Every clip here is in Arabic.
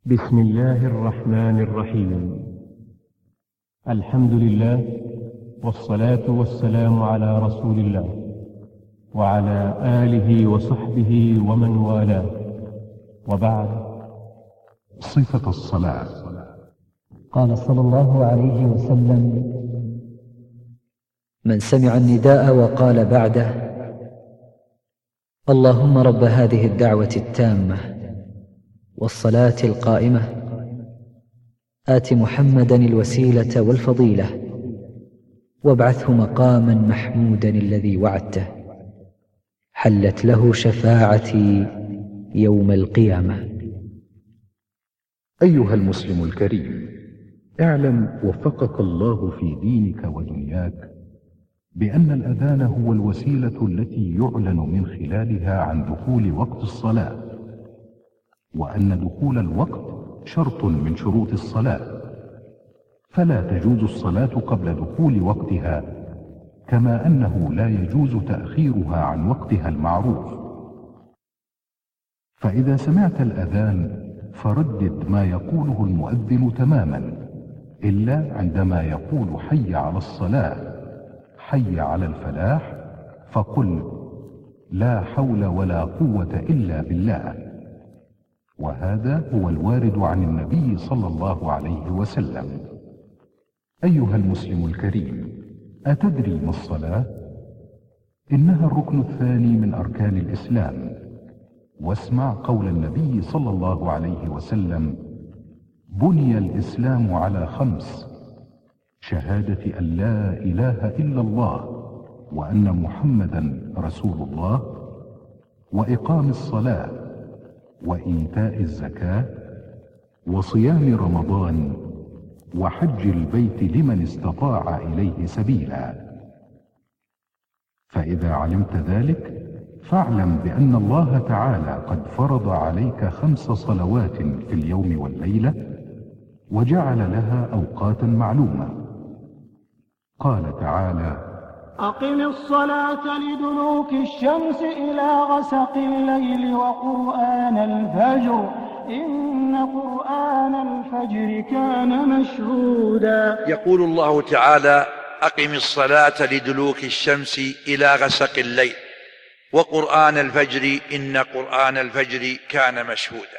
بسم الله الرحمن الرحيم. الحمد لله، والصلاة والسلام على رسول الله وعلى آله وصحبه ومن والاه، وبعد. صفة الصلاة. قال صلى الله عليه وسلم: من سمع النداء وقال بعده: اللهم رب هذه الدعوة التامة والصلاة القائمة، آت محمدا الوسيلة والفضيلة وابعثه مقاما محمودا الذي وعدته، حلت له شفاعتي يوم القيامة. أيها المسلم الكريم، اعلم وفقك الله في دينك ودنياك بأن الأذان هو الوسيلة التي يعلن من خلالها عن دخول وقت الصلاة، وأن دخول الوقت شرط من شروط الصلاة، فلا تجوز الصلاة قبل دخول وقتها، كما أنه لا يجوز تأخيرها عن وقتها المعروف. فإذا سمعت الأذان فردد ما يقوله المؤذن تماما، إلا عندما يقول حي على الصلاة، حي على الفلاح، فقل لا حول ولا قوة إلا بالله. وهذا هو الوارد عن النبي صلى الله عليه وسلم. أيها المسلم الكريم، أتدري ما الصلاة؟ إنها الركن الثاني من أركان الإسلام. واسمع قول النبي صلى الله عليه وسلم: بني الإسلام على 5: شهادة أن لا إله إلا الله وأن محمدا رسول الله، وإقام الصلاة، وإيتاء الزكاة، وصيام رمضان، وحج البيت لمن استطاع إليه سبيلا. فإذا علمت ذلك فاعلم بأن الله تعالى قد فرض عليك 5 صلوات في اليوم والليلة، وجعل لها أوقاتا معلومة. قال تعالى: أقم الصلاة لدلوك الشمس إلى غسق الليل وقرآن الفجر إن قرآن الفجر كان مشهودا. يقول الله تعالى: أقم الصلاة لدلوك الشمس إلى غسق الليل وقرآن الفجر إن قرآن الفجر كان مشهودا.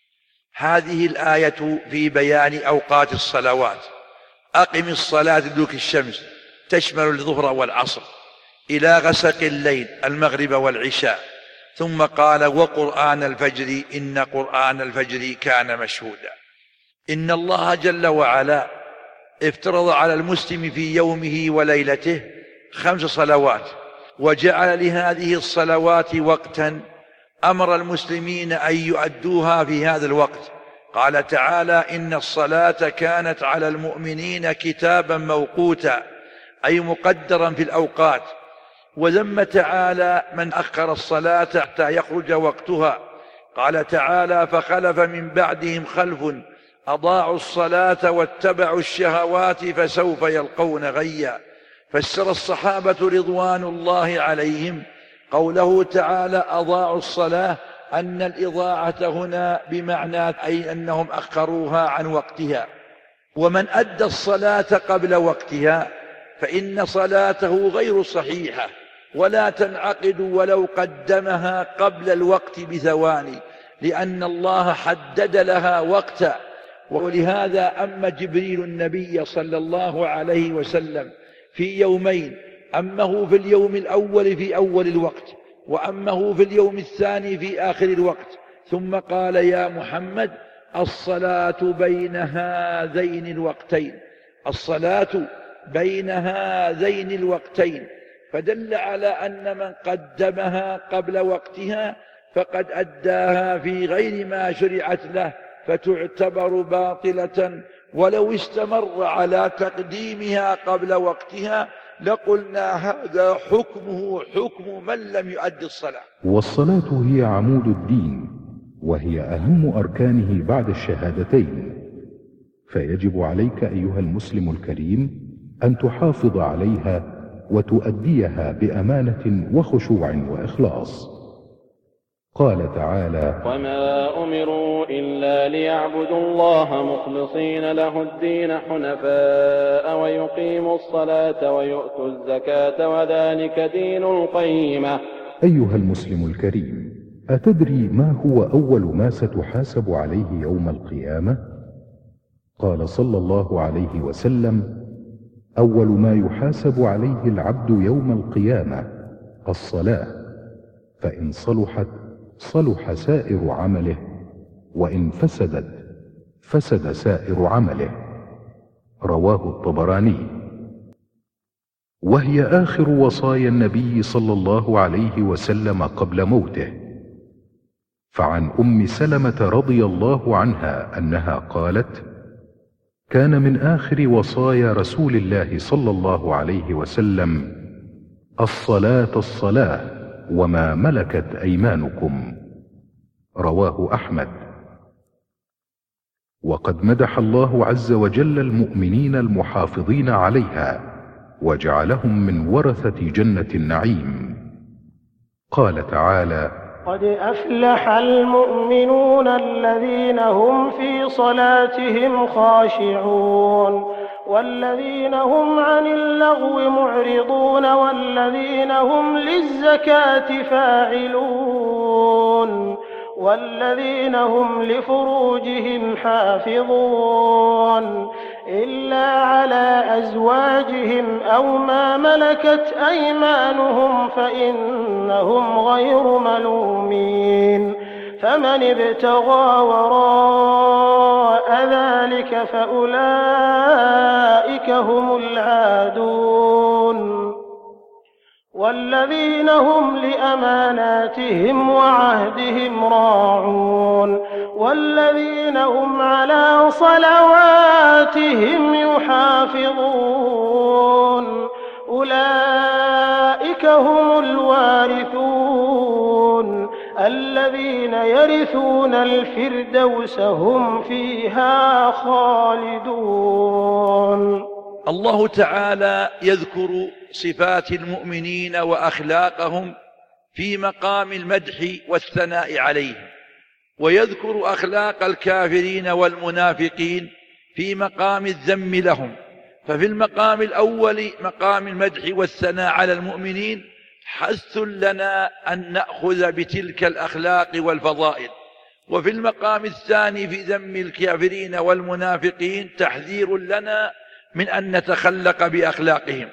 هذه الآية في بيان أوقات الصلوات. أقم الصلاة لدلوك الشمس تشمل الظهر والعصر إلى غسق الليل المغرب والعشاء، ثم قال: وقرآن الفجر إن قرآن الفجر كان مشهودا. إن الله جل وعلا افترض على المسلم في يومه وليلته 5 صلوات، وجعل لهذه الصلوات وقتا أمر المسلمين أن يؤدوها في هذا الوقت. قال تعالى: إن الصلاة كانت على المؤمنين كتابا موقوتا، أي مقدرا في الأوقات. وذم تعالى من أخر الصلاة حتى يخرج وقتها. قال تعالى: فخلف من بعدهم خلف أضاعوا الصلاة واتبعوا الشهوات فسوف يلقون غيا. فسر الصحابة رضوان الله عليهم قوله تعالى أضاعوا الصلاة أن الإضاعة هنا بمعنى أي أنهم أخروها عن وقتها. ومن أدى الصلاة قبل وقتها فإن صلاته غير صحيحة ولا تنعقد ولو قدمها قبل الوقت بثواني، لأن الله حدد لها وقتا. ولهذا أما جبريل النبي صلى الله عليه وسلم في يومين: أمه في اليوم الأول في أول الوقت، وأمه في اليوم الثاني في آخر الوقت، ثم قال: يا محمد الصلاة بين هذين الوقتين، الصلاة بين هذين الوقتين. فدل على أن من قدمها قبل وقتها فقد أداها في غير ما شرعت له، فتعتبر باطلة. ولو استمر على تقديمها قبل وقتها لقلنا هذا حكمه حكم من لم يؤد الصلاة. والصلاة هي عمود الدين، وهي أهم أركانه بعد الشهادتين، فيجب عليك أيها المسلم الكريم أن تحافظ عليها وتؤديها بأمانة وخشوع وإخلاص. قال تعالى: وما أمروا إلا ليعبدوا الله مخلصين له الدين حنفاء ويقيموا الصلاة ويؤتوا الزكاة وذلك دين القيمة. أيها المسلم الكريم، أتدري ما هو أول ما ستحاسب عليه يوم القيامة؟ قال صلى الله عليه وسلم: أول ما يحاسب عليه العبد يوم القيامة الصلاة، فإن صلحت صلح سائر عمله، وإن فسدت فسد سائر عمله. رواه الطبراني. وهي آخر وصايا النبي صلى الله عليه وسلم قبل موته. فعن أم سلمة رضي الله عنها أنها قالت: كان من آخر وصايا رسول الله صلى الله عليه وسلم: الصلاة الصلاة وما ملكت أيمانكم. رواه أحمد. وقد مدح الله عز وجل المؤمنين المحافظين عليها وجعلهم من ورثة جنة النعيم. قال تعالى: قد أفلح المؤمنون الذين هم في صلاتهم خاشعون والذين هم عن اللغو معرضون والذين هم للزكاة فاعلون والذين هم لفروجهم حافظون إلا على أزواجهم أو ما ملكت أيمانهم فإنهم غير ملومين. فمن ابتغى وراء ذلك فأولئك هم العادون. والذين هم لأماناتهم وعهدهم راعون والذين هم على صلواتهم يحافظون أولئك هم الوارثون الذين يرثون الفردوس هم فيها خالدون. الله تعالى يذكر صفات المؤمنين وأخلاقهم في مقام المدح والثناء عليهم، ويذكر أخلاق الكافرين والمنافقين في مقام الذم لهم. ففي المقام الأول مقام المدح والثناء على المؤمنين حث لنا أن نأخذ بتلك الأخلاق والفضائل، وفي المقام الثاني في ذم الكافرين والمنافقين تحذير لنا من أن نتخلق بأخلاقهم.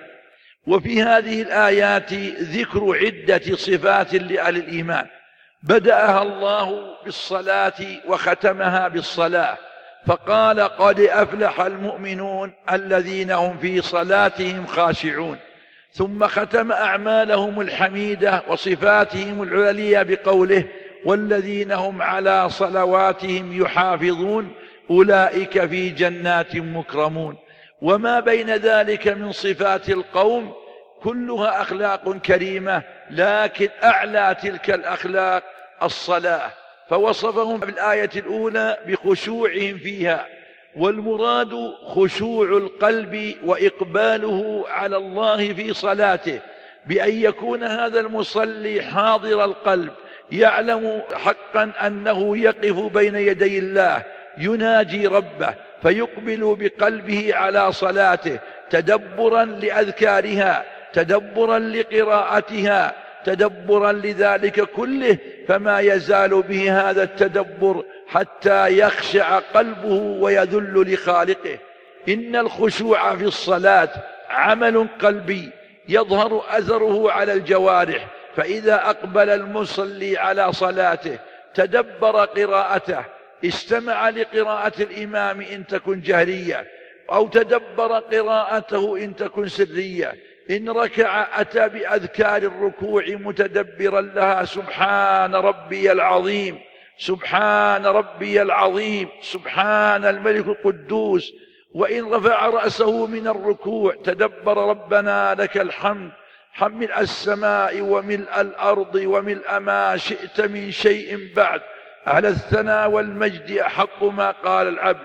وفي هذه الآيات ذكر عدة صفات لأهل الإيمان بدأها الله بالصلاة وختمها بالصلاة، فقال: قد أفلح المؤمنون الذين هم في صلاتهم خاشعون، ثم ختم أعمالهم الحميدة وصفاتهم العليا بقوله: والذين هم على صلواتهم يحافظون أولئك في جنات مكرمون. وما بين ذلك من صفات القوم كلها أخلاق كريمة، لكن أعلى تلك الأخلاق الصلاة، فوصفهم في الآية الأولى بخشوعهم فيها، والمراد خشوع القلب وإقباله على الله في صلاته، بأن يكون هذا المصلي حاضر القلب يعلم حقا أنه يقف بين يدي الله يناجي ربه، فيقبل بقلبه على صلاته تدبرا لأذكارها، تدبرا لقراءتها، تدبرا لذلك كله، فما يزال به هذا التدبر حتى يخشع قلبه ويذل لخالقه. إن الخشوع في الصلاة عمل قلبي يظهر أثره على الجوارح، فإذا أقبل المصلي على صلاته تدبر قراءته، استمع لقراءة الإمام إن تكن جهرية، أو تدبر قراءته إن تكن سرية، إن ركع أتى بأذكار الركوع متدبرا لها: سبحان ربي العظيم، سبحان ربي العظيم، سبحان الملك القدوس. وإن رفع رأسه من الركوع تدبر: ربنا لك الحمد، ملء السماء وملء الأرض وملء ما شئت من شيء بعد، على الثناء والمجد أحق ما قال العبد،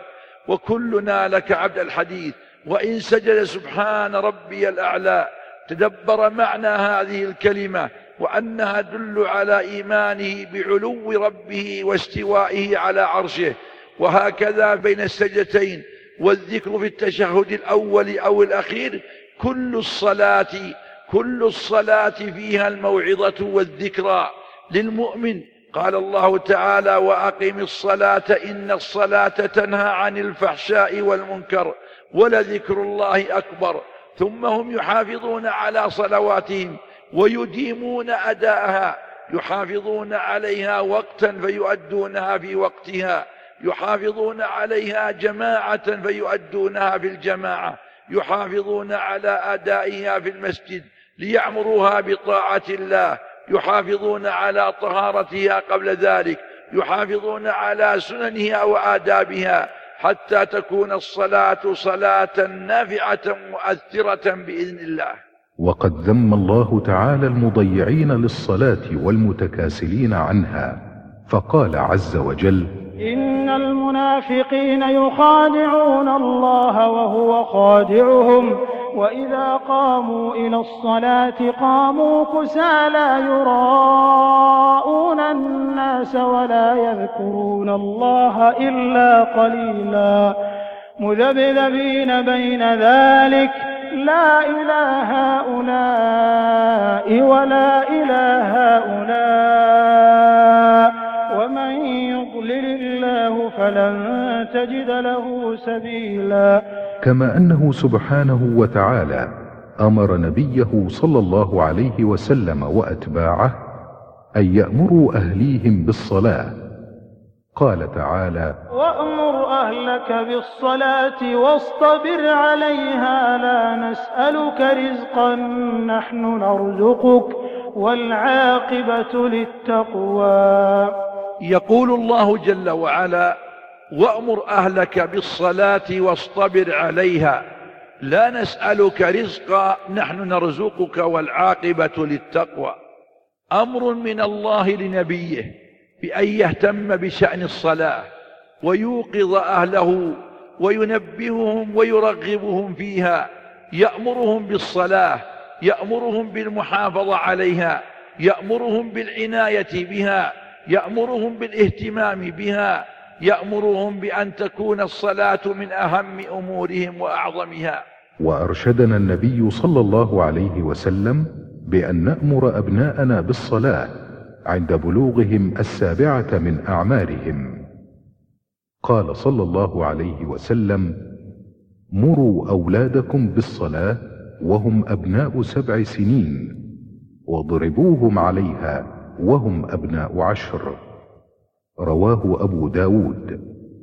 وكلنا لك عبد. الحديث. وإن سجد: سبحان ربي الأعلى، تدبر معنى هذه الكلمة وأنها تدل على إيمانه بعلو ربه واستوائه على عرشه. وهكذا بين السجدتين والذكر في التشهد الأول أو الأخير كل الصلاة فيها الموعظة والذكرى للمؤمن. قال الله تعالى: وأقم الصلاة إن الصلاة تنهى عن الفحشاء والمنكر ولذكر الله أكبر. ثم هم يحافظون على صلواتهم ويديمون أداءها، يحافظون عليها وقتا فيؤدونها في وقتها، يحافظون عليها جماعة فيؤدونها في الجماعة، يحافظون على أدائها في المسجد ليعمروها بطاعة الله، يحافظون على طهارتها قبل ذلك، يحافظون على سننها وآدابها حتى تكون الصلاة صلاة نافعة مؤثرة بإذن الله. وقد ذم الله تعالى المضيعين للصلاة والمتكاسلين عنها، فقال عز وجل: إن المنافقين يخادعون الله وهو خادعهم وإذا قاموا إلى الصلاة قاموا كسالى يراءون الناس ولا يذكرون الله إلا قليلا مذبذبين بين ذلك لا إلى هؤلاء ولا إلى هؤلاء ومن يضلل الله فلن تجد له سبيلا. كما أنه سبحانه وتعالى أمر نبيه صلى الله عليه وسلم وأتباعه أن يأمروا أهليهم بالصلاة. قال تعالى: وأمر أهلك بالصلاة واصطبر عليها لا نسألك رزقا نحن نرزقك والعاقبة للتقوى. يقول الله جل وعلا: وأمر أهلك بالصلاة واصطبر عليها لا نسألك رزقا نحن نرزقك والعاقبة للتقوى. أمر من الله لنبيه بأن يهتم بشأن الصلاة ويوقظ أهله وينبههم ويرغبهم فيها، يأمرهم بالصلاة، يأمرهم بالمحافظة عليها، يأمرهم بالعناية بها، يأمرهم بالاهتمام بها، يأمرهم بأن تكون الصلاة من أهم أمورهم وأعظمها. وأرشدنا النبي صلى الله عليه وسلم بأن نأمر أبناءنا بالصلاة عند بلوغهم 7 من أعمارهم. قال صلى الله عليه وسلم: مروا أولادكم بالصلاة وهم أبناء 7 سنين واضربوهم عليها وهم أبناء 10. رواه أبو داود.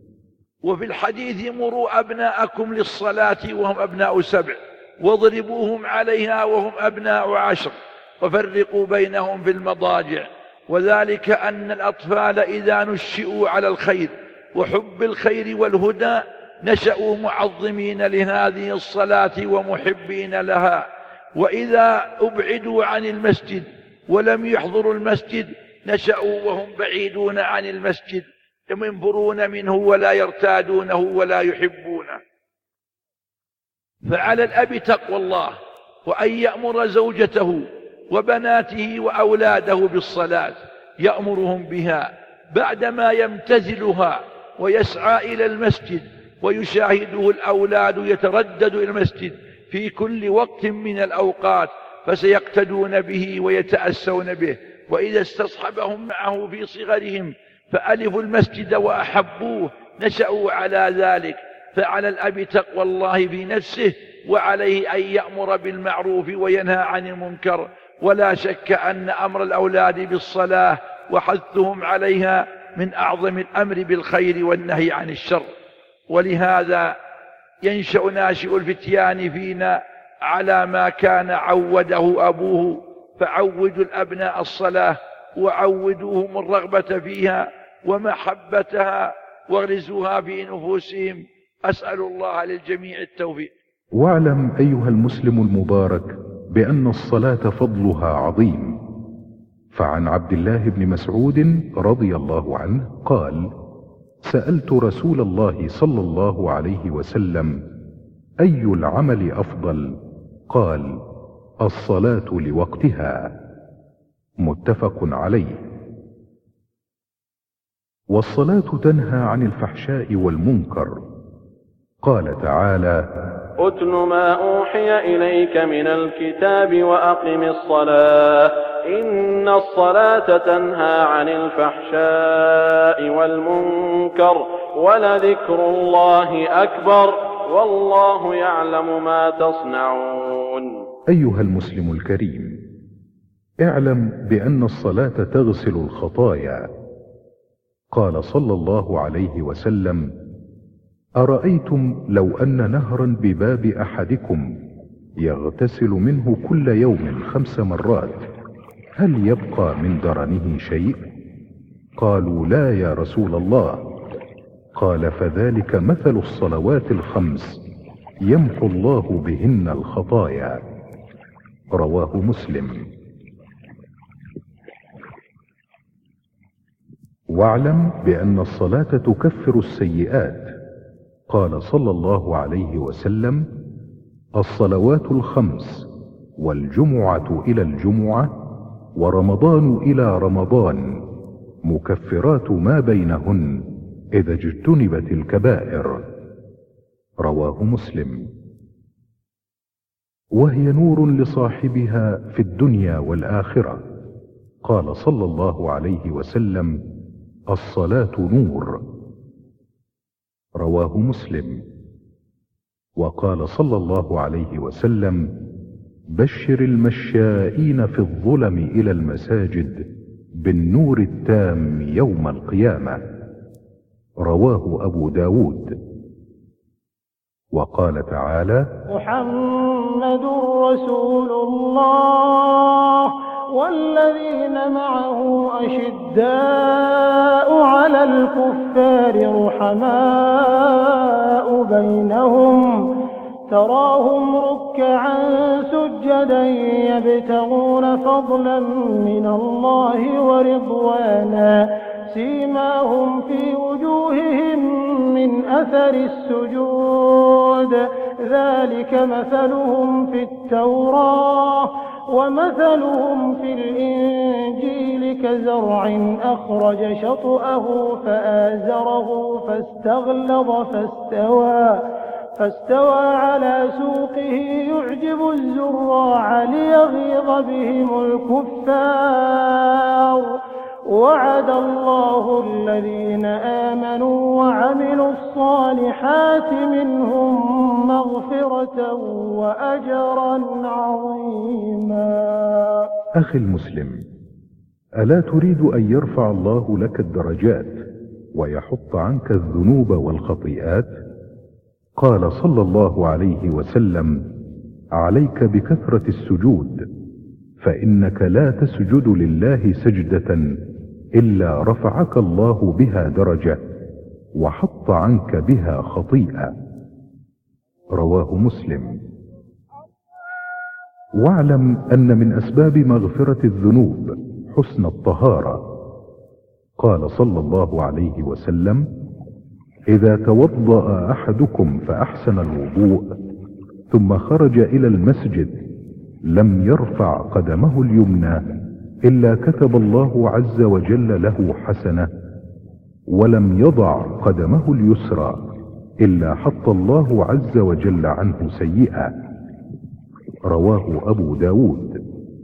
وفي الحديث: مروا أبناءكم للصلاة وهم أبناء 7 واضربوهم عليها وهم أبناء 10 وفرقوا بينهم في المضاجع. وذلك أن الأطفال إذا نشئوا على الخير وحب الخير والهدى نشأوا معظمين لهذه الصلاة ومحبين لها، وإذا أبعدوا عن المسجد ولم يحضروا المسجد نشأوا وهم بعيدون عن المسجد ينفرون منه ولا يرتادونه ولا يحبونه. فعلى الأب تقوى الله وأن يأمر زوجته وبناته وأولاده بالصلاة، يأمرهم بها بعدما يمتثلها ويسعى إلى المسجد، ويشاهده الأولاد يتردد إلى المسجد في كل وقت من الأوقات فسيقتدون به ويتأسون به. وإذا استصحبهم معه في صغرهم فألفوا المسجد وأحبوه نشأوا على ذلك. فعلى الأب تقوى الله في نفسه، وعليه أن يأمر بالمعروف وينهى عن المنكر. ولا شك أن أمر الأولاد بالصلاة وحثهم عليها من أعظم الأمر بالخير والنهي عن الشر. ولهذا ينشأ ناشئ الفتيان فينا على ما كان عوده أبوه، فعودوا الأبناء الصلاة وعودوهم الرغبة فيها ومحبتها واغرزوها في نفوسهم. أسأل الله للجميع التوفيق. واعلم أيها المسلم المبارك بأن الصلاة فضلها عظيم. فعن عبد الله بن مسعود رضي الله عنه قال: سألت رسول الله صلى الله عليه وسلم: أي العمل أفضل؟ قال: الصلاة لوقتها. متفق عليه. والصلاة تنهى عن الفحشاء والمنكر. قال تعالى: أتل ما أوحي إليك من الكتاب وأقم الصلاة إن الصلاة تنهى عن الفحشاء والمنكر ولذكر الله أكبر والله يعلم ما تصنعون. أيها المسلم الكريم، اعلم بأن الصلاة تغسل الخطايا. قال صلى الله عليه وسلم: أرأيتم لو أن نهرا بباب أحدكم يغتسل منه كل يوم 5 مرات هل يبقى من درنه شيء؟ قالوا: لا يا رسول الله. قال: فذلك مثل الصلوات 5 يمحو الله بهن الخطايا. رواه مسلم. واعلم بأن الصلاة تكفر السيئات. قال صلى الله عليه وسلم: الصلوات 5 والجمعة إلى الجمعة ورمضان إلى رمضان مكفرات ما بينهن إذا اجتنبت الكبائر. رواه مسلم. وهي نور لصاحبها في الدنيا والآخرة. قال صلى الله عليه وسلم: الصلاة نور. رواه مسلم. وقال صلى الله عليه وسلم: بشر المشائين في الظلم إلى المساجد بالنور التام يوم القيامة. رواه أبو داود. وقال تعالى: محمد رسول الله والذين معه أشداء على الكفار رحماء بينهم تراهم ركعا سجدا يبتغون فضلا من الله ورضوانا سيماهم في وجوههم من أثر السجود ذلك مثلهم في التوراة ومثلهم في الإنجيل كزرع أخرج شطأه فآزره فاستغلظ فاستوى على سوقه يعجب الزراع ليغيظ بهم الكفار وعد الله الذين آمنوا وعملوا الصالحات منهم مغفرة وأجرا عظيما. أخي المسلم، ألا تريد أن يرفع الله لك الدرجات ويحط عنك الذنوب والخطيئات؟ قال صلى الله عليه وسلم: عليك بكثرة السجود، فإنك لا تسجد لله سجدة إلا رفعك الله بها درجة وحط عنك بها خطيئة. رواه مسلم. واعلم أن من أسباب مغفرة الذنوب حسن الطهارة. قال صلى الله عليه وسلم: إذا توضأ أحدكم فأحسن الوضوء ثم خرج إلى المسجد لم يرفع قدمه اليمنى إلا كتب الله عز وجل له حسنة، ولم يضع قدمه اليسرى إلا حط الله عز وجل عنه سيئة. رواه أبو داود.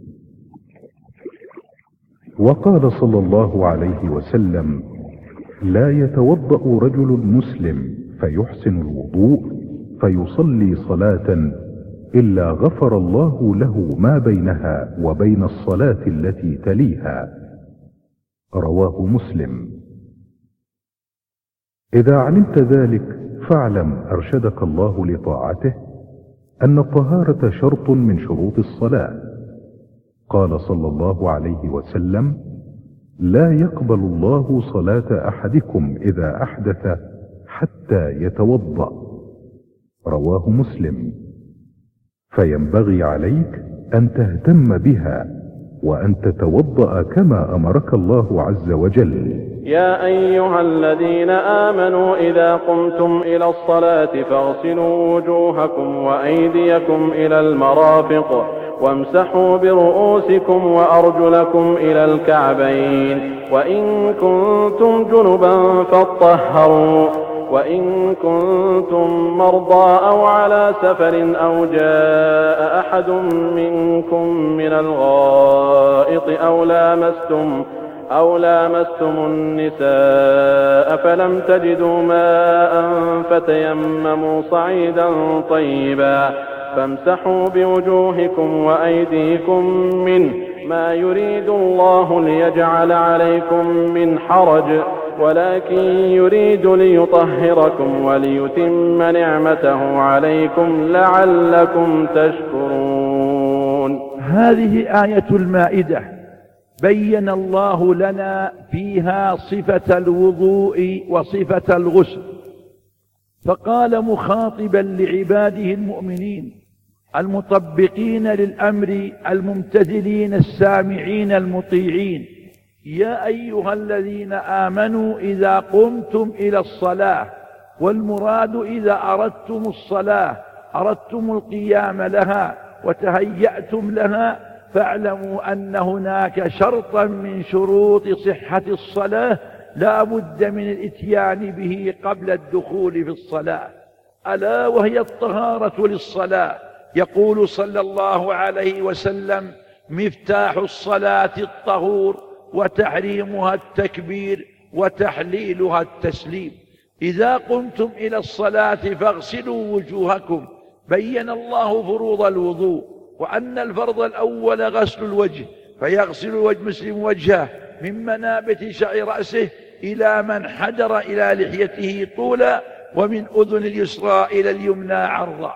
وقال صلى الله عليه وسلم: لا يتوضأ رجل مسلم فيحسن الوضوء فيصلي صلاة إلا غفر الله له ما بينها وبين الصلاة التي تليها. رواه مسلم. إذا علمت ذلك فاعلم أرشدك الله لطاعته أن الطهارة شرط من شروط الصلاة. قال صلى الله عليه وسلم: لا يقبل الله صلاة أحدكم إذا أحدث حتى يتوضأ. رواه مسلم. فينبغي عليك أن تهتم بها وأن تتوضأ كما أمرك الله عز وجل. يا أيها الذين آمنوا إذا قمتم إلى الصلاة فاغسلوا وجوهكم وأيديكم إلى المرافق وامسحوا برؤوسكم وأرجلكم إلى الكعبين وإن كنتم جنبا فاطهروا وإن كنتم مرضى أو على سفر أو جاء أحد منكم من الغائط أو لامستم النساء فلم تجدوا ماء فتيمموا صعيدا طيبا فامسحوا بوجوهكم وأيديكم منه ما يريد الله ليجعل عليكم من حرج ولكن يريد ليطهركم وليتم نعمته عليكم لعلكم تشكرون. هذه آية المائدة بين الله لنا فيها صفة الوضوء وصفة الغسل، فقال مخاطبا لعباده المؤمنين المطبقين للأمر الممتثلين السامعين المطيعين: يا أيها الذين آمنوا إذا قمتم إلى الصلاة، والمراد إذا أردتم الصلاة أردتم القيام لها وتهيأتم لها، فاعلموا أن هناك شرطا من شروط صحة الصلاة لا بد من الإتيان به قبل الدخول في الصلاة، ألا وهي الطهارة للصلاة. يقول صلى الله عليه وسلم: مفتاح الصلاة الطهور وتحريمها التكبير وتحليلها التسليم. إذا قمتم إلى الصلاة فاغسلوا وجوهكم. بين الله فروض الوضوء، وأن الفرض الأول غسل الوجه، فيغسل المسلم وجهه من منابت شعر رأسه إلى من حدر إلى لحيته طولا، ومن أذن اليسرى إلى اليمنى عرضا.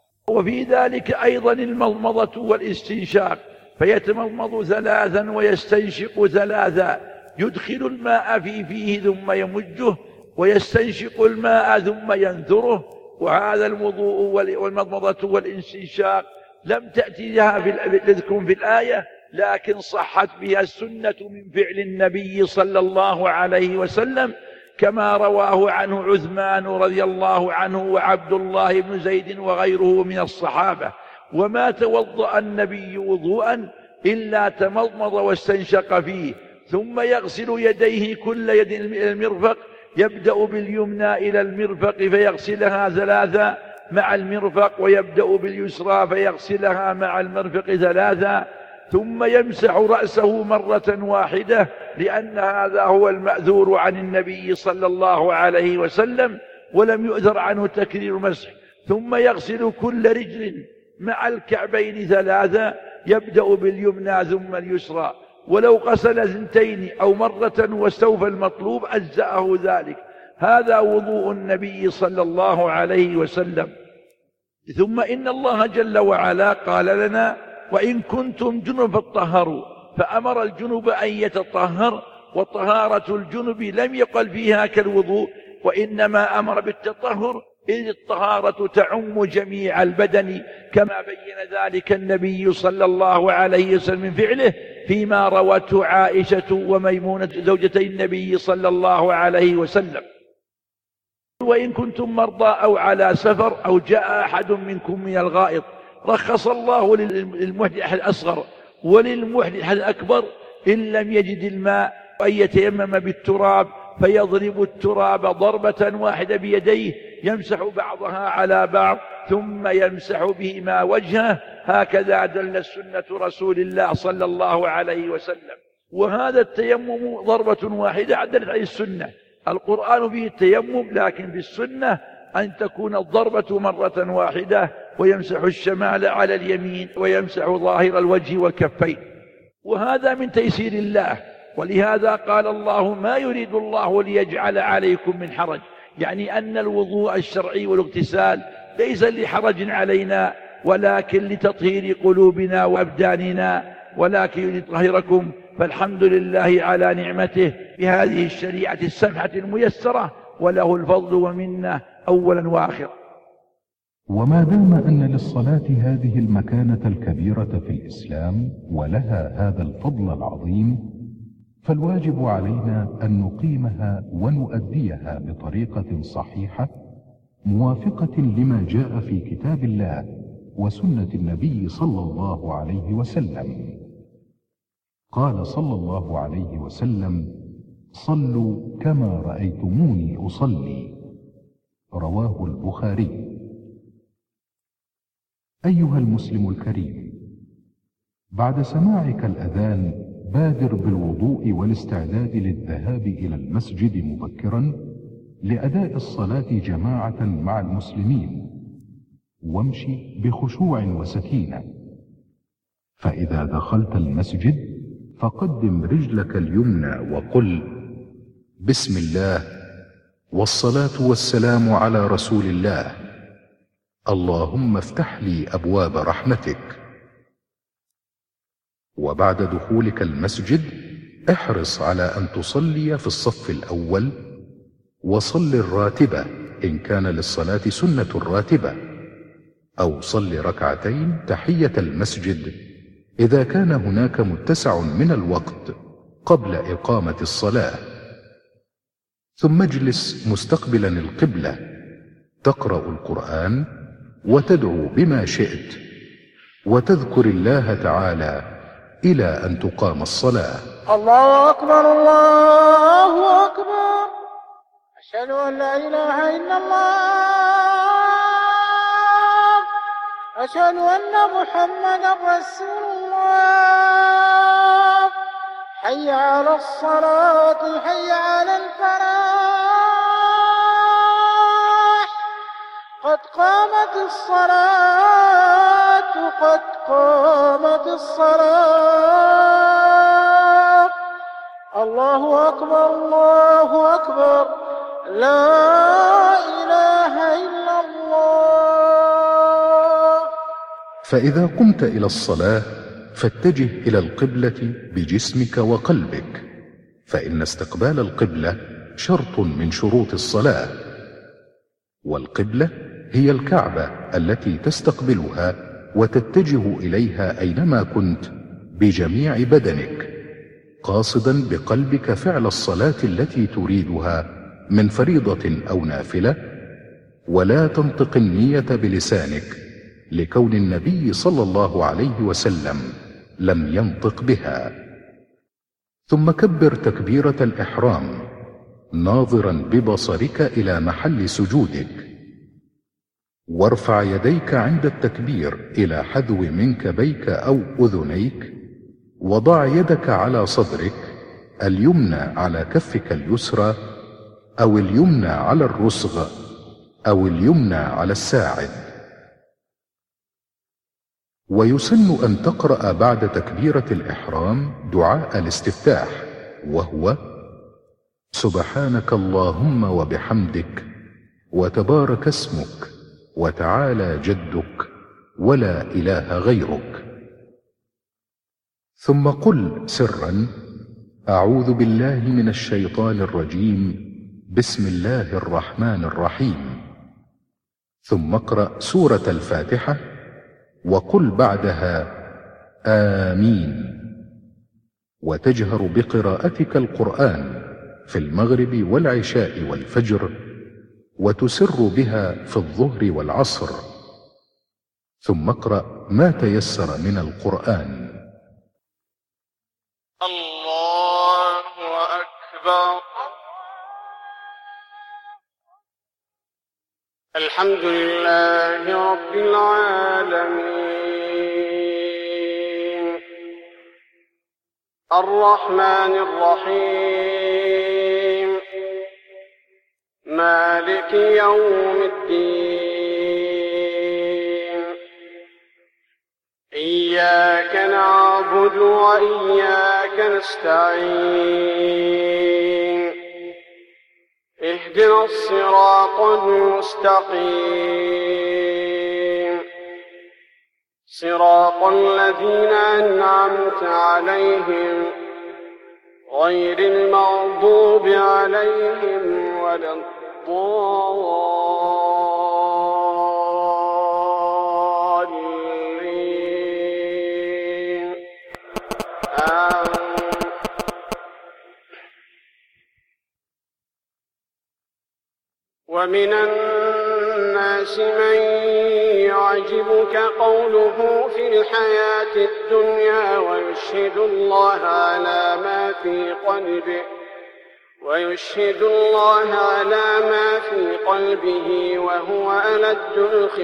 وفي ذلك أيضا المضمضة والاستنشاق، فيتمضمض ثلاثا ويستنشق ثلاثا، يدخل الماء في فيه ثم يمجه، ويستنشق الماء ثم ينثره. وهذا الوضوء والمضمضة والاستنشاق لم تأتي لها تذكر في الآية، لكن صحت بها السنة من فعل النبي صلى الله عليه وسلم، كما رواه عنه عثمان رضي الله عنه وعبد الله بن زيد وغيره من الصحابة: وما توضأ النبي وضوءا إلا تمضمض واستنشق فيه، ثم يغسل يديه كل يد إلى المرفق، يبدأ باليمنى إلى المرفق فيغسلها ثلاثا مع المرفق، ويبدأ باليسرى فيغسلها مع المرفق ثلاثا، ثم يمسح رأسه مرة واحدة، لأن هذا هو المأثور عن النبي صلى الله عليه وسلم، ولم يؤثر عنه تكرير المسح. ثم يغسل كل رجل مع الكعبين ثلاثا، يبدأ باليمنى ثم اليسرى، ولو غسل ثنتين أو مرة واستوفى المطلوب أجزأه ذلك. هذا وضوء النبي صلى الله عليه وسلم. ثم إن الله جل وعلا قال لنا: وإن كنتم جنبا فاطهروا، فأمر الجنب أن يتطهر، وطهارة الجنب لم يقل فيها كالوضوء، وإنما أمر بالتطهر، إذ الطهارة تعم جميع البدن، كما بين ذلك النبي صلى الله عليه وسلم من فعله فيما روته عائشة وميمونة زوجتي النبي صلى الله عليه وسلم. وإن كنتم مرضى أو على سفر أو جاء أحد منكم من الغائط، رخص الله للمحدث الأصغر وللمحدث الأكبر إن لم يجد الماء أن يتيمم بالتراب، فيضرب التراب ضربة واحدة بيديه، يمسح بعضها على بعض ثم يمسح بهما وجهه، هكذا دل سنة رسول الله صلى الله عليه وسلم. وهذا التيمم ضربة واحدة دلت عليه السنة. القرآن فيه التيمم، لكن في السنة أن تكون الضربة مرة واحدة، ويمسح الشمال على اليمين، ويمسح ظاهر الوجه والكفين. وهذا من تيسير الله، ولهذا قال الله: ما يريد الله ليجعل عليكم من حرج، يعني أن الوضوء الشرعي والاغتسال ليس لحرج علينا، ولكن لتطهير قلوبنا وأبداننا، ولكن ليطهركم. فالحمد لله على نعمته بهذه الشريعة السمحة الميسرة، وله الفضل ومنه أولا وآخرا. وما دام أن للصلاة هذه المكانة الكبيرة في الإسلام ولها هذا الفضل العظيم، فالواجب علينا أن نقيمها ونؤديها بطريقة صحيحة موافقة لما جاء في كتاب الله وسنة النبي صلى الله عليه وسلم. قال صلى الله عليه وسلم: صلوا كما رأيتموني أصلي. رواه البخاري. أيها المسلم الكريم، بعد سماعك الأذان بادر بالوضوء والاستعداد للذهاب إلى المسجد مبكرا لأداء الصلاة جماعة مع المسلمين، وامشي بخشوع وسكينة. فإذا دخلت المسجد فقدم رجلك اليمنى وقل: بسم الله والصلاة والسلام على رسول الله، اللهم افتح لي أبواب رحمتك. وبعد دخولك المسجد احرص على أن تصلي في الصف الأول، وصل الراتبة إن كان للصلاة سنة راتبة، أو صل ركعتين تحية المسجد إذا كان هناك متسع من الوقت قبل إقامة الصلاة. ثم اجلس مستقبلا القبلة، تقرأ القرآن وتدعو بما شئت، وتذكر الله تعالى إلى أن تقام الصلاة. الله أكبر الله أكبر، أشهد أن لا إله إلا الله، أشهد أن محمدا رسول الله. حي على الصلاة، حي على الفلاح، قد قامت الصلاة، قد قامت الصلاة. الله أكبر الله أكبر، لا إله إلا الله. فإذا قمت إلى الصلاة فاتجه إلى القبلة بجسمك وقلبك، فإن استقبال القبلة شرط من شروط الصلاة. والقبلة هي الكعبة التي تستقبلها وتتجه إليها أينما كنت بجميع بدنك، قاصدا بقلبك فعل الصلاة التي تريدها من فريضة أو نافلة، ولا تنطق النية بلسانك، لكون النبي صلى الله عليه وسلم لم ينطق بها. ثم كبر تكبيرة الإحرام ناظرا ببصرك إلى محل سجودك، وارفع يديك عند التكبير إلى حذو منكبيك أو أذنيك، وضع يدك على صدرك، اليمنى على كفك اليسرى، أو اليمنى على الرسغ، أو اليمنى على الساعد. ويسن أن تقرأ بعد تكبيرة الإحرام دعاء الاستفتاح، وهو: سبحانك اللهم وبحمدك، وتبارك اسمك، وتعالى جدك، ولا إله غيرك. ثم قل سرا: أعوذ بالله من الشيطان الرجيم، بسم الله الرحمن الرحيم. ثم اقرأ سورة الفاتحة، وقل بعدها: آمين. وتجهر بقراءتك القرآن في المغرب والعشاء والفجر، وتسر بها في الظهر والعصر. ثم اقرأ ما تيسر من القرآن. الله أكبر. الحمد لله رب العالمين، الرحمن الرحيم، مالك يوم الدين. إياك نعبد وإياك نستعين، اهدنا الصراط المستقيم، صراط الذين أنعمت عليهم غير المغضوب عليهم ولا الضالين. ومن الناس من يعجبك قوله في الحياة الدنيا ويشهد الله على ما في قلبه وهو ألد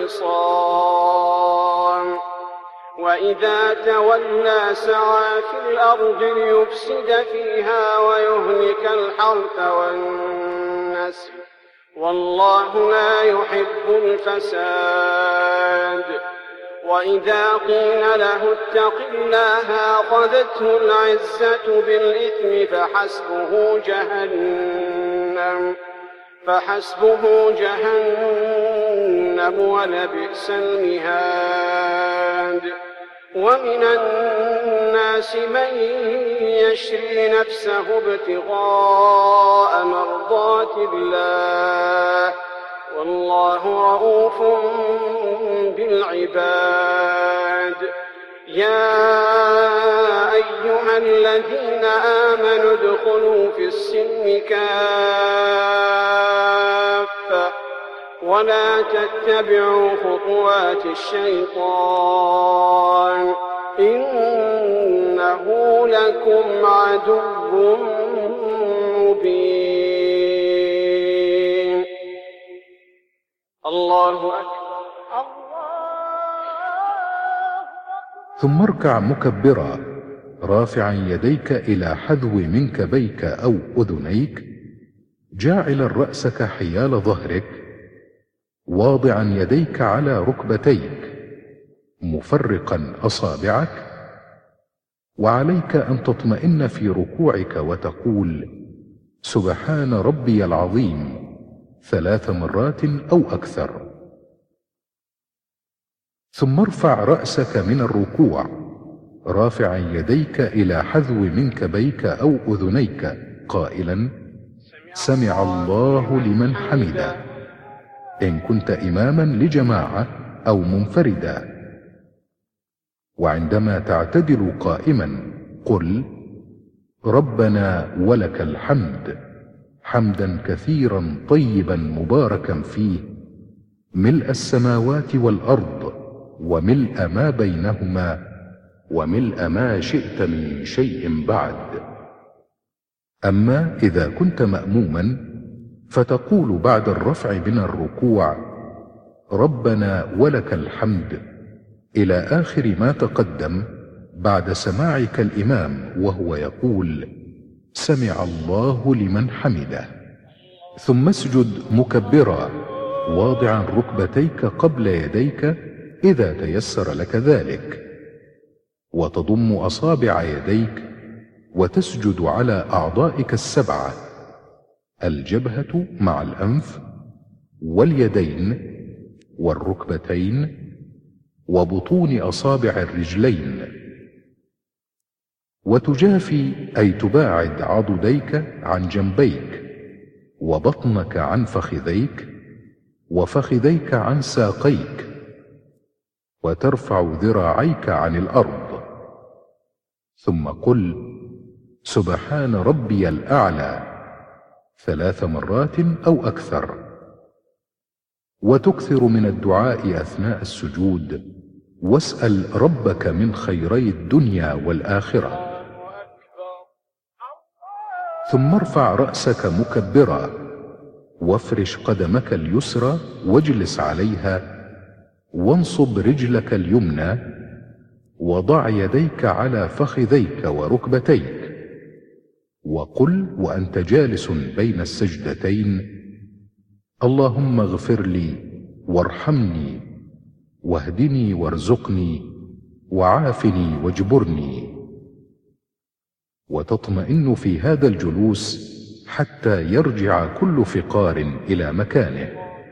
الخصام. وإذا تولى سعى في الأرض ليفسد فيها ويهلك الحرث والنسل والله لا يحب الفساد. وإذا قيل له اتق الله أخذته العزة بالإثم فحسبه جهنم ولبئس المهاد. ومن الناس من يشري نفسه ابتغاء مرضات الله والله رؤوف بالعباد. يا أيها الذين آمنوا ادخلوا في السلم كافة ولا تتبعوا خطوات الشيطان إنه لكم عدو مبين. الله أكبر. ثم اركع مكبرا رافعا يديك إلى حذو منكبيك أو أذنيك، جاعلا رأسك حيال ظهرك، واضعا يديك على ركبتيك، مفرقا أصابعك. وعليك أن تطمئن في ركوعك وتقول سبحان ربي العظيم 3 مرات أو أكثر. ثم ارفع رأسك من الركوع رافعا يديك إلى حذو منكبيك أو أذنيك قائلا سمع الله لمن حمده، إن كنت إماما لجماعة أو منفردا. وعندما تعتدل قائما قل ربنا ولك الحمد حمدا كثيرا طيبا مباركا فيه، ملء السماوات والأرض وملء ما بينهما وملء ما شئت من شيء بعد. أما إذا كنت مأموما فتقول بعد الرفع من الركوع ربنا ولك الحمد إلى آخر ما تقدم بعد سماعك الإمام وهو يقول سمع الله لمن حمده. ثم اسجد مكبرا واضعا ركبتيك قبل يديك إذا تيسر لك ذلك، وتضم أصابع يديك وتسجد على أعضائك 7، الجبهة مع الأنف واليدين والركبتين وبطون أصابع الرجلين، وتجافي أي تباعد عضديك عن جنبيك، وبطنك عن فخذيك، وفخذيك عن ساقيك، وترفع ذراعيك عن الأرض. ثم قل سبحان ربي الأعلى 3 مرات أو أكثر. وتكثر من الدعاء أثناء السجود، واسأل ربك من خيري الدنيا والآخرة. ثم ارفع رأسك مكبرا وافرش قدمك اليسرى واجلس عليها، وانصب رجلك اليمنى، وضع يديك على فخذيك وركبتيك، وقل وأنت جالس بين السجدتين اللهم اغفر لي وارحمني واهدني وارزقني وعافني واجبرني. وتطمئن في هذا الجلوس حتى يرجع كل فقار إلى مكانه.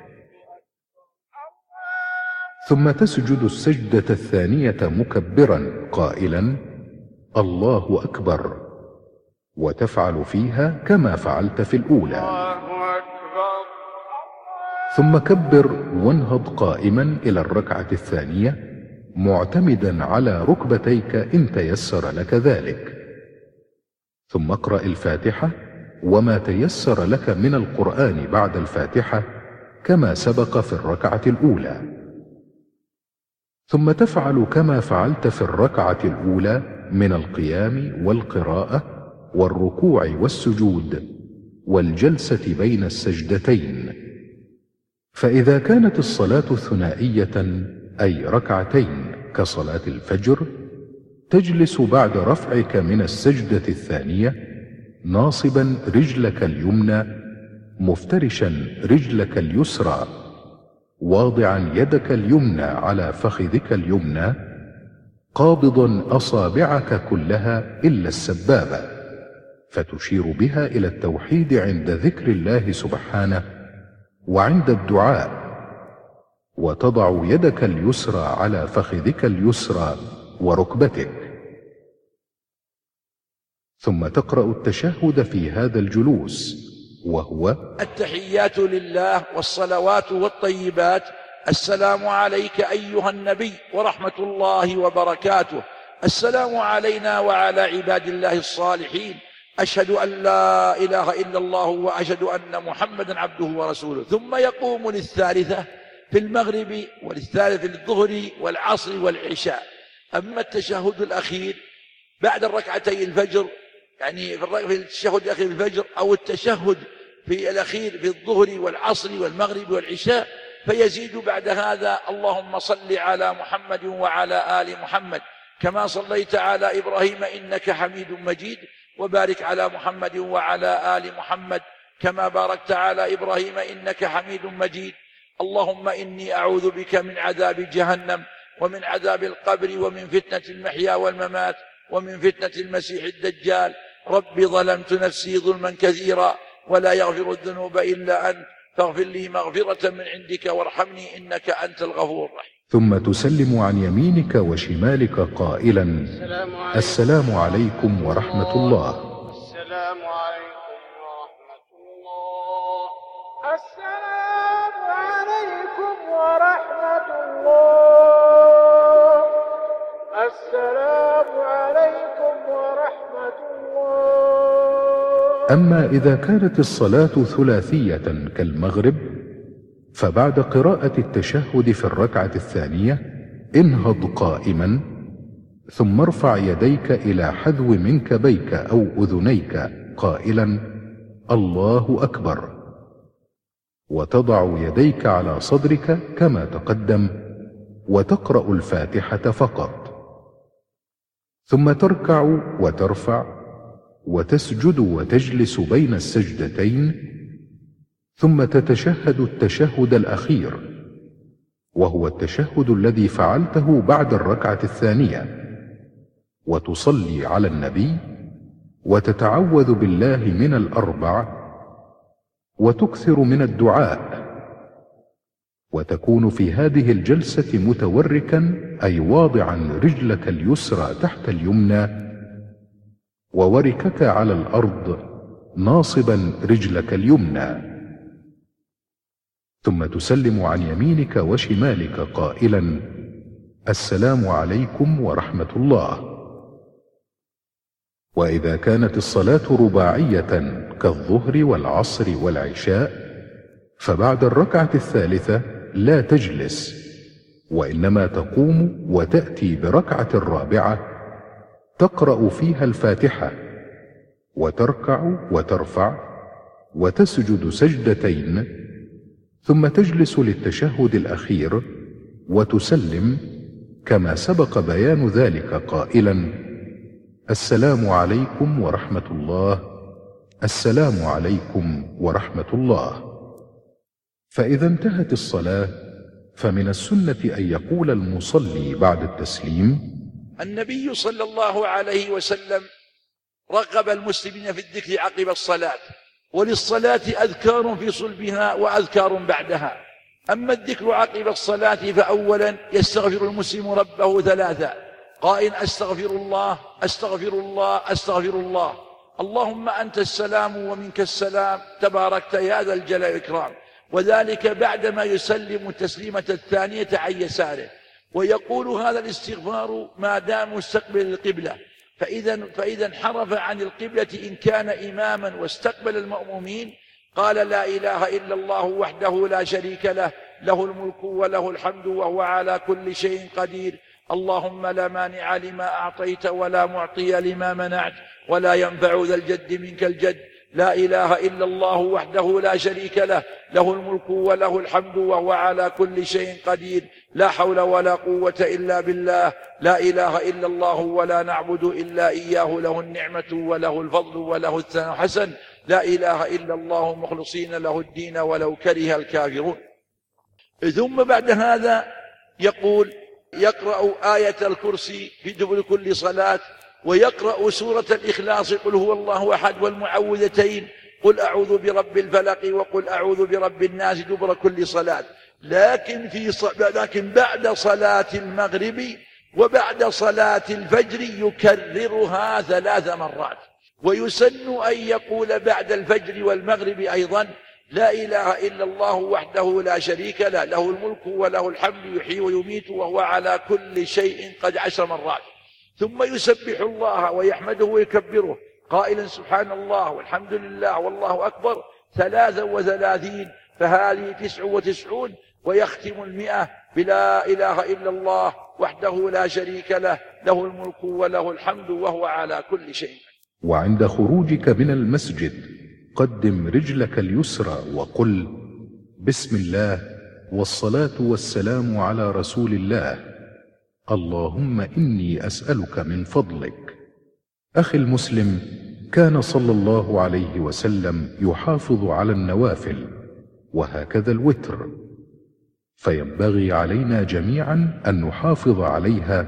ثم تسجد السجدة الثانية مكبرا قائلا الله أكبر، وتفعل فيها كما فعلت في الأولى. ثم كبر وانهض قائما إلى الركعة الثانية معتمدا على ركبتيك إن تيسر لك ذلك. ثم اقرأ الفاتحة وما تيسر لك من القرآن بعد الفاتحة كما سبق في الركعة الأولى. ثم تفعل كما فعلت في الركعة الأولى من القيام والقراءة والركوع والسجود والجلسة بين السجدتين. فإذا كانت الصلاة ثنائية أي ركعتين كصلاة الفجر، تجلس بعد رفعك من السجدة الثانية ناصبا رجلك اليمنى، مفترشا رجلك اليسرى، واضعا يدك اليمنى على فخذك اليمنى، قابضا أصابعك كلها إلا السبابة، فتشير بها إلى التوحيد عند ذكر الله سبحانه وعند الدعاء، وتضع يدك اليسرى على فخذك اليسرى وركبتك. ثم تقرأ التشهد في هذا الجلوس، وهو: التحيات لله والصلوات والطيبات، السلام عليك أيها النبي ورحمة الله وبركاته، السلام علينا وعلى عباد الله الصالحين، أشهد أن لا إله إلا الله وأشهد أن محمدا عبده ورسوله. ثم يقوم للثالثة في المغرب وللثالثة للظهر والعصر والعشاء. أما التشهد الأخير بعد الركعتي الفجر، يعني في التشهد الأخير في الفجر أو التشهد في الأخير في الظهر والعصر والمغرب والعشاء، فيزيد بعد هذا: اللهم صل على محمد وعلى آل محمد كما صليت على إبراهيم إنك حميد مجيد، وبارك على محمد وعلى آل محمد كما باركت على إبراهيم إنك حميد مجيد. اللهم إني أعوذ بك من عذاب جهنم ومن عذاب القبر ومن فتنة المحيا والممات ومن فتنة المسيح الدجال. رب ظلمت نفسي ظلما كثيرا ولا يغفر الذنوب إلا أنت، فاغفر لي مغفرة من عندك وارحمني إنك أنت الغفور الرحيم. ثم تسلم عن يمينك وشمالك قائلا: السلام عليكم ورحمة الله. السلام عليكم ورحمة الله. السلام عليكم ورحمة الله. السلام عليكم ورحمة الله. أما إذا كانت الصلاة ثلاثية كالمغرب، فبعد قراءة التشهد في الركعة الثانية انهض قائما، ثم ارفع يديك إلى حذو منكبيك أو أذنيك قائلا: الله أكبر، وتضع يديك على صدرك كما تقدم، وتقرأ الفاتحة فقط، ثم تركع وترفع وتسجد وتجلس بين السجدتين، ثم تتشهد التشهد الأخير، وهو التشهد الذي فعلته بعد الركعة الثانية، وتصلي على النبي وتتعوذ بالله من الأربع، وتكثر من الدعاء، وتكون في هذه الجلسة متوركا أي واضعا رجلك اليسرى تحت اليمنى ووركك على الأرض ناصبا رجلك اليمنى. ثم تسلم عن يمينك وشمالك قائلا: السلام عليكم ورحمة الله. وإذا كانت الصلاة رباعية كالظهر والعصر والعشاء، فبعد الركعة الثالثة لا تجلس، وإنما تقوم وتأتي بركعة الرابعة تقرأ فيها الفاتحة، وتركع وترفع وتسجد سجدتين، ثم تجلس للتشهد الأخير وتسلم كما سبق بيان ذلك قائلا: السلام عليكم ورحمة الله. السلام عليكم ورحمة الله. فإذا انتهت الصلاة، فمن السنة أن يقول المصلي بعد التسليم: النبي صلى الله عليه وسلم رغب المسلمين في الذكر عقب الصلاة، وللصلاة أذكار في صلبها وأذكار بعدها. أما الذكر عقب الصلاة فأولا يستغفر المسلم ربه ثلاثا قائل: أستغفر الله أستغفر الله أستغفر الله، اللهم أنت السلام ومنك السلام تباركت يا ذا الجلال والإكرام، وذلك بعدما يسلم التسليمة الثانية عن يساره. ويقول هذا الاستغفار ما دام مستقبل القبلة، فإذا انحرف عن القبلة إن كان إماما واستقبل المأمومين قال: لا إله إلا الله وحده لا شريك له له الملك وله الحمد وهو على كل شيء قدير. اللهم لا مانع لما أعطيت ولا معطي لما منعت ولا ينفع ذا الجد منك الجد. لا إله إلا الله وحده لا شريك له، له الملك وله الحمد وهو على كل شيء قدير. لا حول ولا قوة إلا بالله. لا إله إلا الله ولا نعبد إلا إياه، له النعمة وله الفضل وله الثناء حسن. لا إله إلا الله مخلصين له الدين ولو كره الكافرون. ثم بعد هذا يقول يقرأ آية الكرسي في دبر كل صلاة، ويقرأ سورة الإخلاص قل هو الله أحد والمعوذتين قل أعوذ برب الفلق وقل أعوذ برب الناس دبر كل صلاة. لكن بعد صلاة المغرب وبعد صلاة الفجر يكررها 3 مرات. ويسن أن يقول بعد الفجر والمغرب أيضا لا إله إلا الله وحده لا شريك له، له الملك وله الحمد يحيي ويميت وهو على كل شيء قد 10 مرات. ثم يسبح الله ويحمده ويكبره قائلا سبحان الله والحمد لله والله أكبر 33، فهذه 99. ويختم 100 بلا إله إلا الله وحده لا شريك له، له الملك وله الحمد وهو على كل شيء. وعند خروجك من المسجد قدم رجلك اليسرى وقل بسم الله والصلاة والسلام على رسول الله، اللهم إني أسألك من فضلك. أخي المسلم، كان صلى الله عليه وسلم يحافظ على النوافل وهكذا الوتر، فينبغي علينا جميعا أن نحافظ عليها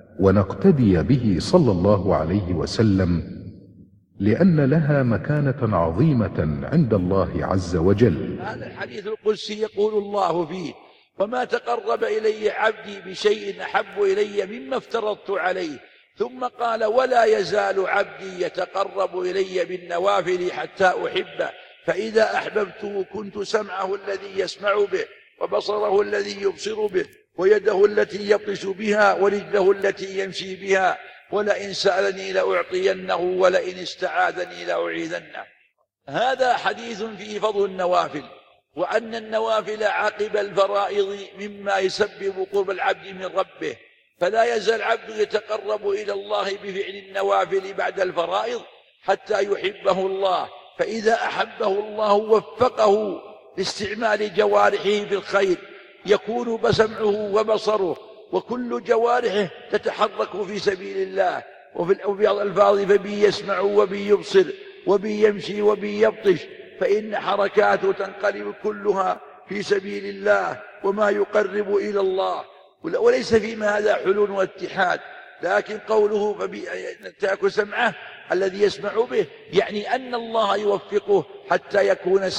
ونقتدي به صلى الله عليه وسلم، لأن لها مكانة عظيمة عند الله عز وجل. هذا الحديث القدسي يقول الله فيه وما تقرب إلي عبدي بشيء أحب إلي مما افترضت عليه. ثم قال ولا يزال عبدي يتقرب إلي بالنوافل حتى أحبه، فإذا أحببته كنت سمعه الذي يسمع به وبصره الذي يبصر به ويده التي يبطش بها ورجله التي يمشي بها، ولئن سألني لأعطينه ولئن استعاذني لأعيذنه. هذا حديث فيه فضل النوافل، وأن النوافل عقب الفرائض مما يسبب قرب العبد من ربه، فلا يزال العبد يتقرب إلى الله بفعل النوافل بعد الفرائض حتى يحبه الله، فإذا أحبه الله وفقه لاستعمال جوارحه في الخير، يكون بسمعه وبصره وكل جوارحه تتحرك في سبيل الله. وفي بعض الألفاظ فبي يسمع وبي يبصر وبي يمشي وبي يبطش، فإن حركاته تنقلب كلها في سبيل الله وما يقرب إلى الله، وليس فيما هذا حلول واتحاد. لكن قوله فبي سمعه الذي يسمع به يعني أن الله يوفقه حتى يكون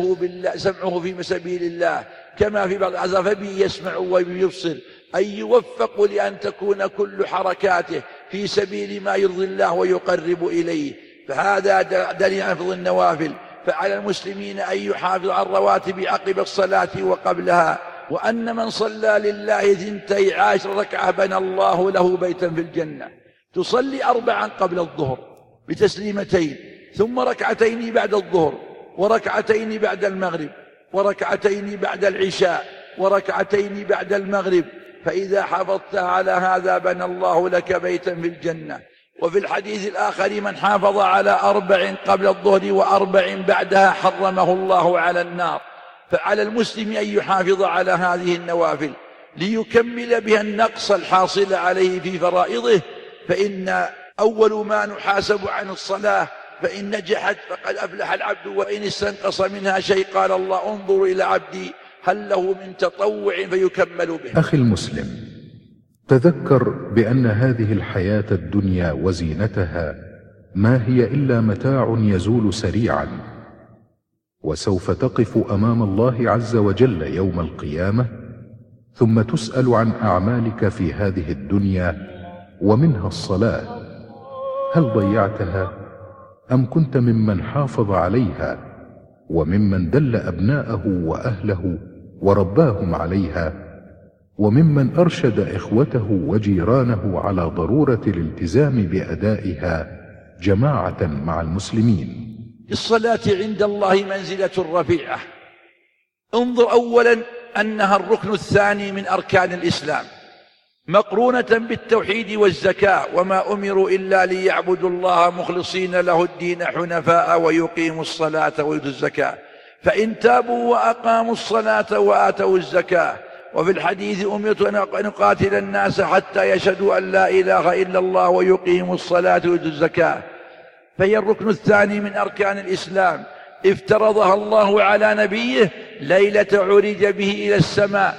سمعه في سبيل الله، كما في بعض الأعذار فبي يسمع وبي يبصر، أي يوفق لأن تكون كل حركاته في سبيل ما يرضي الله ويقرب إليه. فهذا دليل على فضل النوافل. فعلى المسلمين أن يحافظوا على الرواتب عقب الصلاة وقبلها، وأن من صلى لله 12 ركعة بنى الله له بيتا في الجنة. تصلي 4 قبل الظهر بتسليمتين، ثم 2 بعد الظهر، وركعتين بعد المغرب، وركعتين بعد العشاء، وركعتين بعد المغرب. فإذا حافظت على هذا بنى الله لك بيتا في الجنة. وفي الحديث الآخر من حافظ على 4 قبل الظهر و4 بعدها حرمه الله على النار. فعلى المسلم أن يحافظ على هذه النوافل ليكمل بها النقص الحاصل عليه في فرائضه، فإن أول ما نحاسب عن الصلاة فإن نجحت فقد أفلح العبد، وإن استنقص منها شيء قال الله انظر إلى عبدي هل له من تطوع فيكمل به. أخي المسلم، تذكر بأن هذه الحياة الدنيا وزينتها ما هي إلا متاع يزول سريعا، وسوف تقف أمام الله عز وجل يوم القيامة ثم تسأل عن أعمالك في هذه الدنيا، ومنها الصلاة، هل ضيعتها أم كنت ممن حافظ عليها وممن دل أبناءه وأهله ورباهم عليها، وممن أرشد إخوته وجيرانه على ضرورة الالتزام بأدائها جماعة مع المسلمين؟ الصلاة عند الله منزلة رفيعة. انظر أولا أنها الركن الثاني من أركان الإسلام مقرونة بالتوحيد والزكاة، وما أمروا إلا ليعبدوا الله مخلصين له الدين حنفاء ويقيموا الصلاة ويؤتوا الزكاة، فإن تابوا وأقاموا الصلاة وآتوا الزكاة. وفي الحديث أمرت أن أقاتل الناس حتى يشهدوا أن لا إله إلا الله ويقيموا الصلاة ويؤتوا الزكاة، فهي الركن الثاني من أركان الإسلام، افترضها الله على نبيه ليلة عرج به إلى السماء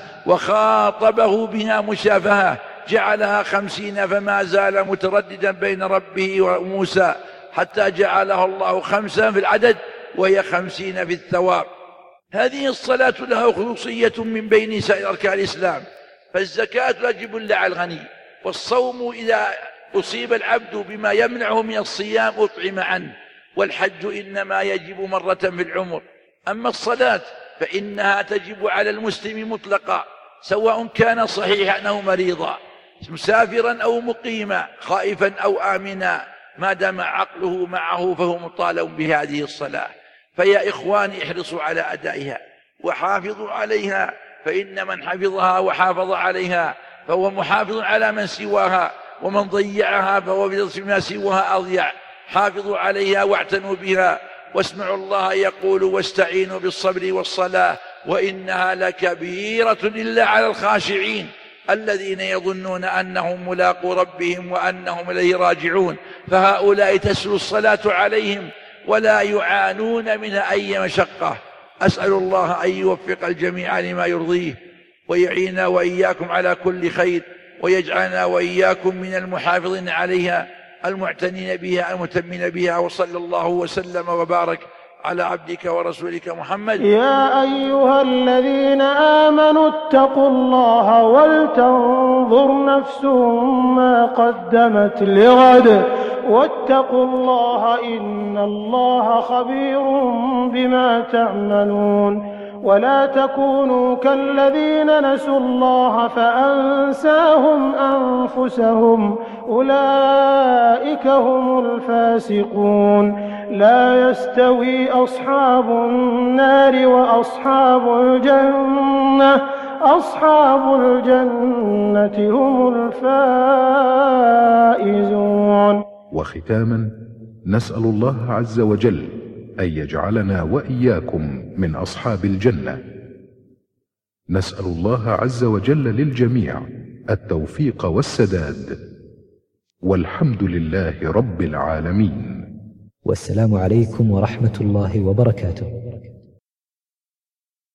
وخاطبه بها مشافهة، جعلها 50 فما زال مترددا بين ربه وموسى حتى جعلها الله 5 في العدد وهي 50 في الثواب. هذه الصلاة لها خصوصية من بين سائر أركان الإسلام، فالزكاة واجب على الغني، والصوم إذا أصيب العبد بما يمنعه من الصيام أطعم عنه، والحج إنما يجب مرة في العمر. أما الصلاة فإنها تجب على المسلم مطلقا، سواء كان صحيحا أو مريضا، مسافرا أو مقيما، خائفا أو آمنا، ما دام عقله معه فهو مطالب بهذه الصلاة. فيا إخواني احرصوا على أدائها وحافظوا عليها، فإن من حفظها وحافظ عليها فهو محافظ على من سواها، ومن ضيعها فهو بما سواها أضيع. حافظوا عليها واعتنوا بها، واسمعوا الله يقول واستعينوا بالصبر والصلاة وإنها لكبيرة إلا على الخاشعين الذين يظنون أنهم ملاقو ربهم وأنهم إليه راجعون، فهؤلاء تسهل الصلاة عليهم ولا يعانون منها أي مشقة. أسأل الله أن يوفق الجميع لما يرضيه، ويعيننا وإياكم على كل خير، ويجعلنا وإياكم من المحافظين عليها المعتنين بها المتمين بها. وصلى الله وسلم وبارك على عبدك ورسولك محمد. يا أيها الذين آمنوا اتقوا الله ولتنظر نفس ما قدمت لغد واتقوا الله إن الله خبير بما تعملون. ولا تكونوا كالذين نسوا الله فأنساهم أنفسهم أولئك هم الفاسقون. لا يستوي أصحاب النار وأصحاب الجنة، أصحاب الجنة هم الفائزون. وختاما نسأل الله عز وجل أن يجعلنا وإياكم من أصحاب الجنة. نسأل الله عز وجل للجميع التوفيق والسداد، والحمد لله رب العالمين. والسلام عليكم ورحمة الله وبركاته.